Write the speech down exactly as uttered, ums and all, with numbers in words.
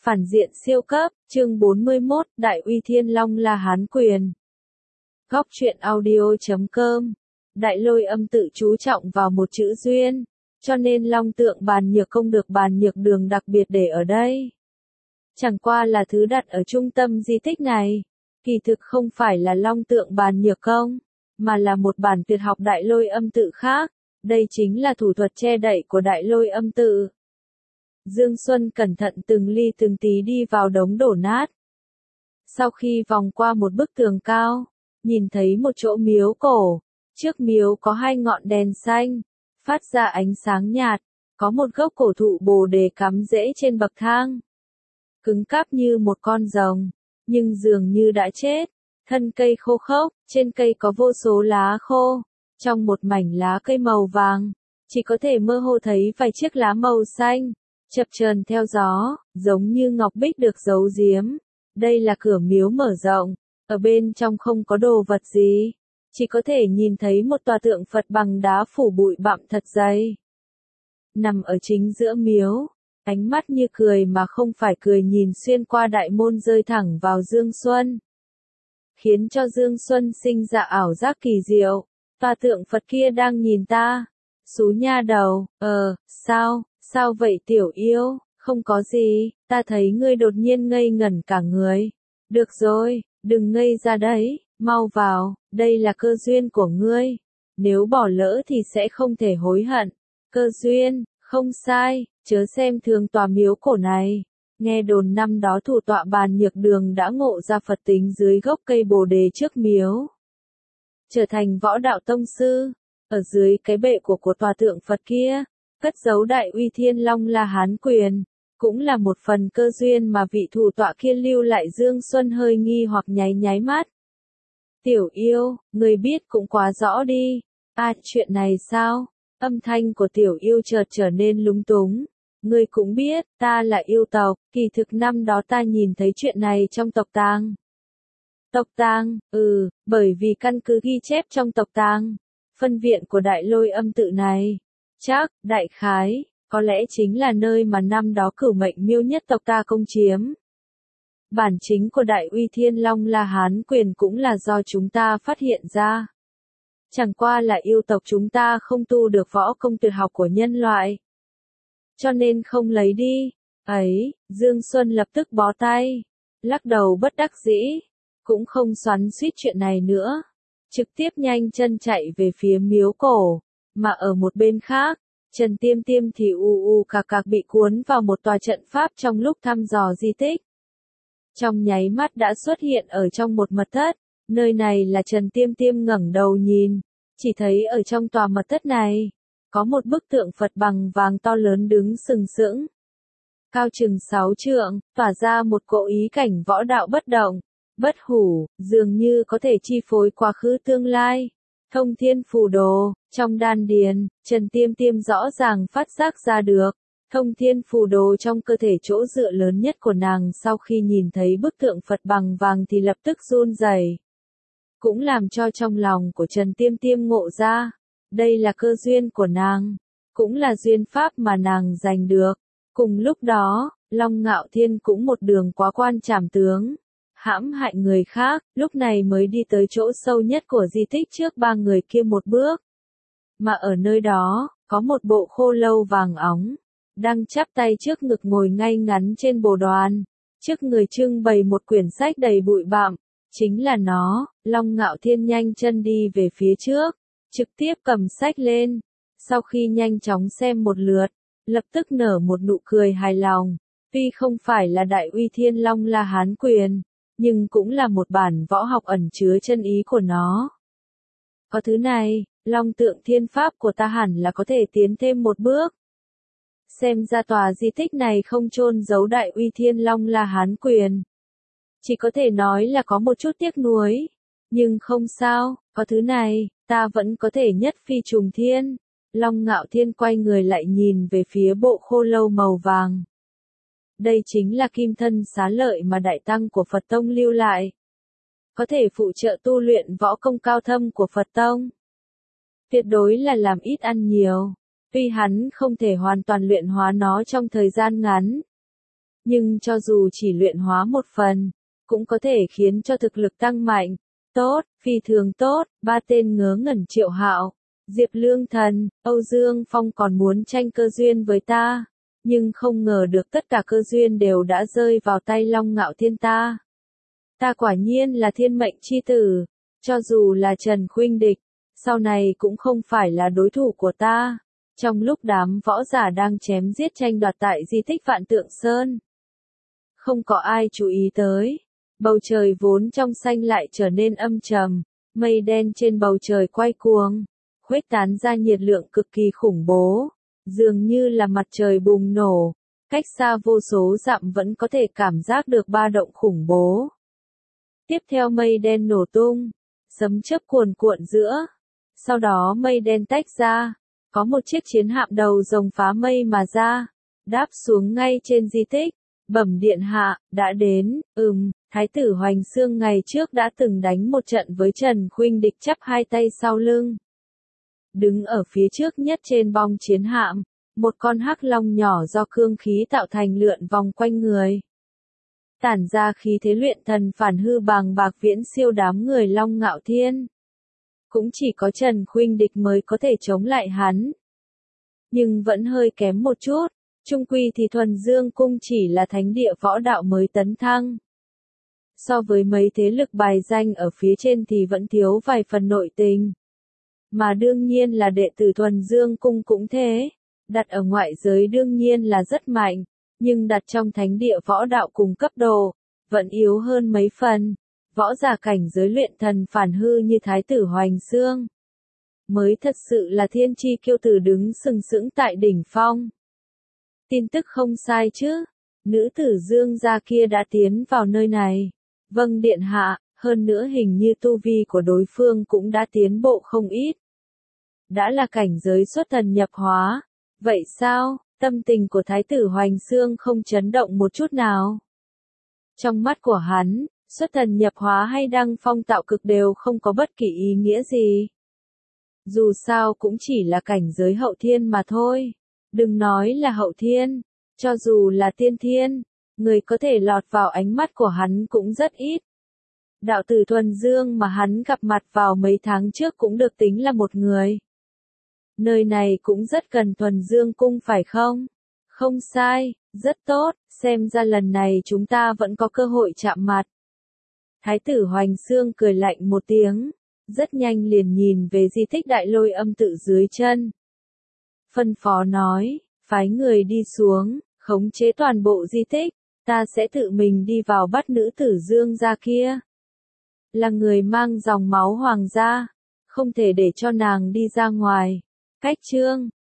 Phản diện siêu cấp, chương bốn mươi mốt, Đại uy Thiên Long La Hán Quyền. Góc truyện audio chấm com. Đại Lôi Âm tự chú trọng vào một chữ duyên, cho nên Long tượng bàn nhược công được bàn nhược đường đặc biệt để ở đây. Chẳng qua là thứ đặt ở trung tâm di tích này, kỳ thực không phải là Long tượng bàn nhược công, mà là một bản tuyệt học Đại Lôi Âm tự khác, đây chính là thủ thuật che đậy của Đại Lôi Âm tự. Dương Xuân cẩn thận từng ly từng tí đi vào đống đổ nát. Sau khi vòng qua một bức tường cao, nhìn thấy một chỗ miếu cổ, trước miếu có hai ngọn đèn xanh, phát ra ánh sáng nhạt, có một gốc cổ thụ bồ đề cắm rễ trên bậc thang. Cứng cáp như một con rồng, nhưng dường như đã chết, thân cây khô khốc, trên cây có vô số lá khô, trong một mảnh lá cây màu vàng, chỉ có thể mơ hồ thấy vài chiếc lá màu xanh, chập chờn theo gió, giống như ngọc bích được giấu giếm. Đây là cửa miếu mở rộng, ở bên trong không có đồ vật gì, chỉ có thể nhìn thấy một tòa tượng Phật bằng đá phủ bụi bặm thật dày. Nằm ở chính giữa miếu, ánh mắt như cười mà không phải cười nhìn xuyên qua đại môn rơi thẳng vào Dương Xuân, khiến cho Dương Xuân sinh ra ảo giác kỳ diệu. Tòa tượng Phật kia đang nhìn ta. Xú nha đầu, ờ, sao, sao vậy tiểu yêu, không có gì, ta thấy ngươi đột nhiên ngây ngẩn cả người. Được rồi, đừng ngây ra đấy, mau vào, đây là cơ duyên của ngươi. Nếu bỏ lỡ thì sẽ không thể hối hận. Cơ duyên, không sai, chớ xem thường tòa miếu cổ này. Nghe đồn năm đó thủ tọa bàn nhược đường đã ngộ ra Phật tính dưới gốc cây bồ đề trước miếu, trở thành võ đạo tông sư. Ở dưới cái bệ của của tòa tượng Phật kia, cất giấu Đại uy Thiên Long La Hán Quyền, cũng là một phần cơ duyên mà vị thủ tọa kia lưu lại. Dương Xuân hơi nghi hoặc nháy nháy mắt. Tiểu yêu, người biết cũng quá rõ đi. À, chuyện này sao? Âm thanh của tiểu yêu chợt trở nên lúng túng. Ngươi cũng biết, ta là yêu tộc, kỳ thực năm đó ta nhìn thấy chuyện này trong tộc tàng. Tộc tàng, ừ, bởi vì căn cứ ghi chép trong tộc tàng, phân viện của Đại Lôi Âm tự này, chắc, đại khái, có lẽ chính là nơi mà năm đó cửu mệnh miêu nhất tộc ta công chiếm. Bản chính của Đại uy Thiên Long La Hán Quyền cũng là do chúng ta phát hiện ra. Chẳng qua là yêu tộc chúng ta không tu được võ công tuyệt học của nhân loại, cho nên không lấy đi. Ấy, Dương Xuân lập tức bó tay, lắc đầu bất đắc dĩ, cũng không xoắn xuýt chuyện này nữa, trực tiếp nhanh chân chạy về phía miếu cổ. Mà ở một bên khác, Trần Tiêm Tiêm thì u u cạc cạc bị cuốn vào một tòa trận pháp trong lúc thăm dò di tích. Trong nháy mắt đã xuất hiện ở trong một mật thất, nơi này là Trần Tiêm Tiêm ngẩng đầu nhìn, chỉ thấy ở trong tòa mật thất này, có một bức tượng Phật bằng vàng to lớn đứng sừng sững, cao chừng sáu trượng, tỏa ra một cỗ ý cảnh võ đạo bất động, bất hủ, dường như có thể chi phối quá khứ tương lai. Thông thiên phù đồ, trong đan điền, Trần Tiêm Tiêm rõ ràng phát giác ra được, thông thiên phù đồ trong cơ thể chỗ dựa lớn nhất của nàng sau khi nhìn thấy bức tượng Phật bằng vàng thì lập tức run rẩy. Cũng làm cho trong lòng của Trần Tiêm Tiêm ngộ ra, đây là cơ duyên của nàng, cũng là duyên pháp mà nàng giành được. Cùng lúc đó, Long Ngạo Thiên cũng một đường quá quan trảm tướng, hãm hại người khác, lúc này mới đi tới chỗ sâu nhất của di tích trước ba người kia một bước. Mà ở nơi đó, có một bộ khô lâu vàng óng, đang chắp tay trước ngực ngồi ngay ngắn trên bồ đoàn, trước người trưng bày một quyển sách đầy bụi bặm, chính là nó. Long Ngạo Thiên nhanh chân đi về phía trước, trực tiếp cầm sách lên, sau khi nhanh chóng xem một lượt, lập tức nở một nụ cười hài lòng. Tuy không phải là Đại uy Thiên Long La Hán Quyền, nhưng cũng là một bản võ học ẩn chứa chân ý của nó. Có thứ này, Long tượng thiên pháp của ta hẳn là có thể tiến thêm một bước. Xem ra tòa di tích này không chôn giấu Đại uy Thiên Long La Hán Quyền, chỉ có thể nói là có một chút tiếc nuối. Nhưng không sao, có thứ này, ta vẫn có thể nhất phi trùng thiên. Long Ngạo Thiên quay người lại nhìn về phía bộ khô lâu màu vàng. Đây chính là kim thân xá lợi mà đại tăng của Phật Tông lưu lại, có thể phụ trợ tu luyện võ công cao thâm của Phật Tông. Tuyệt đối là làm ít ăn nhiều, tuy hắn không thể hoàn toàn luyện hóa nó trong thời gian ngắn, Nhưng cho dù chỉ luyện hóa một phần, cũng có thể khiến cho thực lực tăng mạnh. Tốt, phi thường tốt, ba tên ngớ ngẩn Triệu Hạo, Diệp Lương Thần, Âu Dương Phong còn muốn tranh cơ duyên với ta, nhưng không ngờ được tất cả cơ duyên đều đã rơi vào tay Long Ngạo Thiên ta. Ta quả nhiên là thiên mệnh chi tử, cho dù là Trần Khuynh Địch, sau này cũng không phải là đối thủ của ta. Trong lúc đám võ giả đang chém giết tranh đoạt tại di tích Vạn Tượng Sơn, không có ai chú ý tới. Bầu trời vốn trong xanh lại trở nên âm trầm, mây đen trên bầu trời quay cuồng, khuếch tán ra nhiệt lượng cực kỳ khủng bố, dường như là mặt trời bùng nổ, cách xa vô số dặm vẫn có thể cảm giác được ba động khủng bố. Tiếp theo mây đen nổ tung, sấm chớp cuồn cuộn giữa, sau đó mây đen tách ra, có một chiếc chiến hạm đầu rồng phá mây mà ra, đáp xuống ngay trên di tích. Bẩm điện hạ, đã đến, ừm, Thái tử Hoành Xương ngày trước đã từng đánh một trận với Trần Khuynh Địch chắp hai tay sau lưng. Đứng ở phía trước nhất trên bong chiến hạm, một con hắc long nhỏ do cương khí tạo thành lượn vòng quanh người. Tản ra khí thế luyện thần phản hư bàng bạc viễn siêu đám người Long Ngạo Thiên. Cũng chỉ có Trần Khuynh Địch mới có thể chống lại hắn. Nhưng vẫn hơi kém một chút. Trung quy thì Thuần Dương Cung chỉ là thánh địa võ đạo mới tấn thăng. So với mấy thế lực bài danh ở phía trên thì vẫn thiếu vài phần nội tình. Mà đương nhiên là đệ tử Thuần Dương Cung cũng thế. Đặt ở ngoại giới đương nhiên là rất mạnh, nhưng đặt trong thánh địa võ đạo cùng cấp độ, vẫn yếu hơn mấy phần. Võ giả cảnh giới luyện thần phản hư như Thái tử Hoành Xương, mới thật sự là thiên chi kiêu tử đứng sừng sững tại đỉnh phong. Tin tức không sai chứ, nữ tử Dương gia kia đã tiến vào nơi này. Vâng điện hạ, hơn nữa hình như tu vi của đối phương cũng đã tiến bộ không ít. Đã là cảnh giới xuất thần nhập hóa. Vậy sao, tâm tình của Thái tử Hoành Xương không chấn động một chút nào? Trong mắt của hắn, xuất thần nhập hóa hay đăng phong tạo cực đều không có bất kỳ ý nghĩa gì. Dù sao cũng chỉ là cảnh giới hậu thiên mà thôi. Đừng nói là hậu thiên, cho dù là tiên thiên, người có thể lọt vào ánh mắt của hắn cũng rất ít. Đạo tử Thuần Dương mà hắn gặp mặt vào mấy tháng trước cũng được tính là một người. Nơi này cũng rất cần Thuần Dương Cung phải không? Không sai, rất tốt, xem ra lần này chúng ta vẫn có cơ hội chạm mặt. Thái tử Hoành Xương cười lạnh một tiếng, rất nhanh liền nhìn về di tích Đại Lôi Âm Tự dưới chân. Phân phó nói, phái người đi xuống, khống chế toàn bộ di tích, ta sẽ tự mình đi vào bắt nữ tử Dương gia kia. Là người mang dòng máu hoàng gia, không thể để cho nàng đi ra ngoài. Cách chương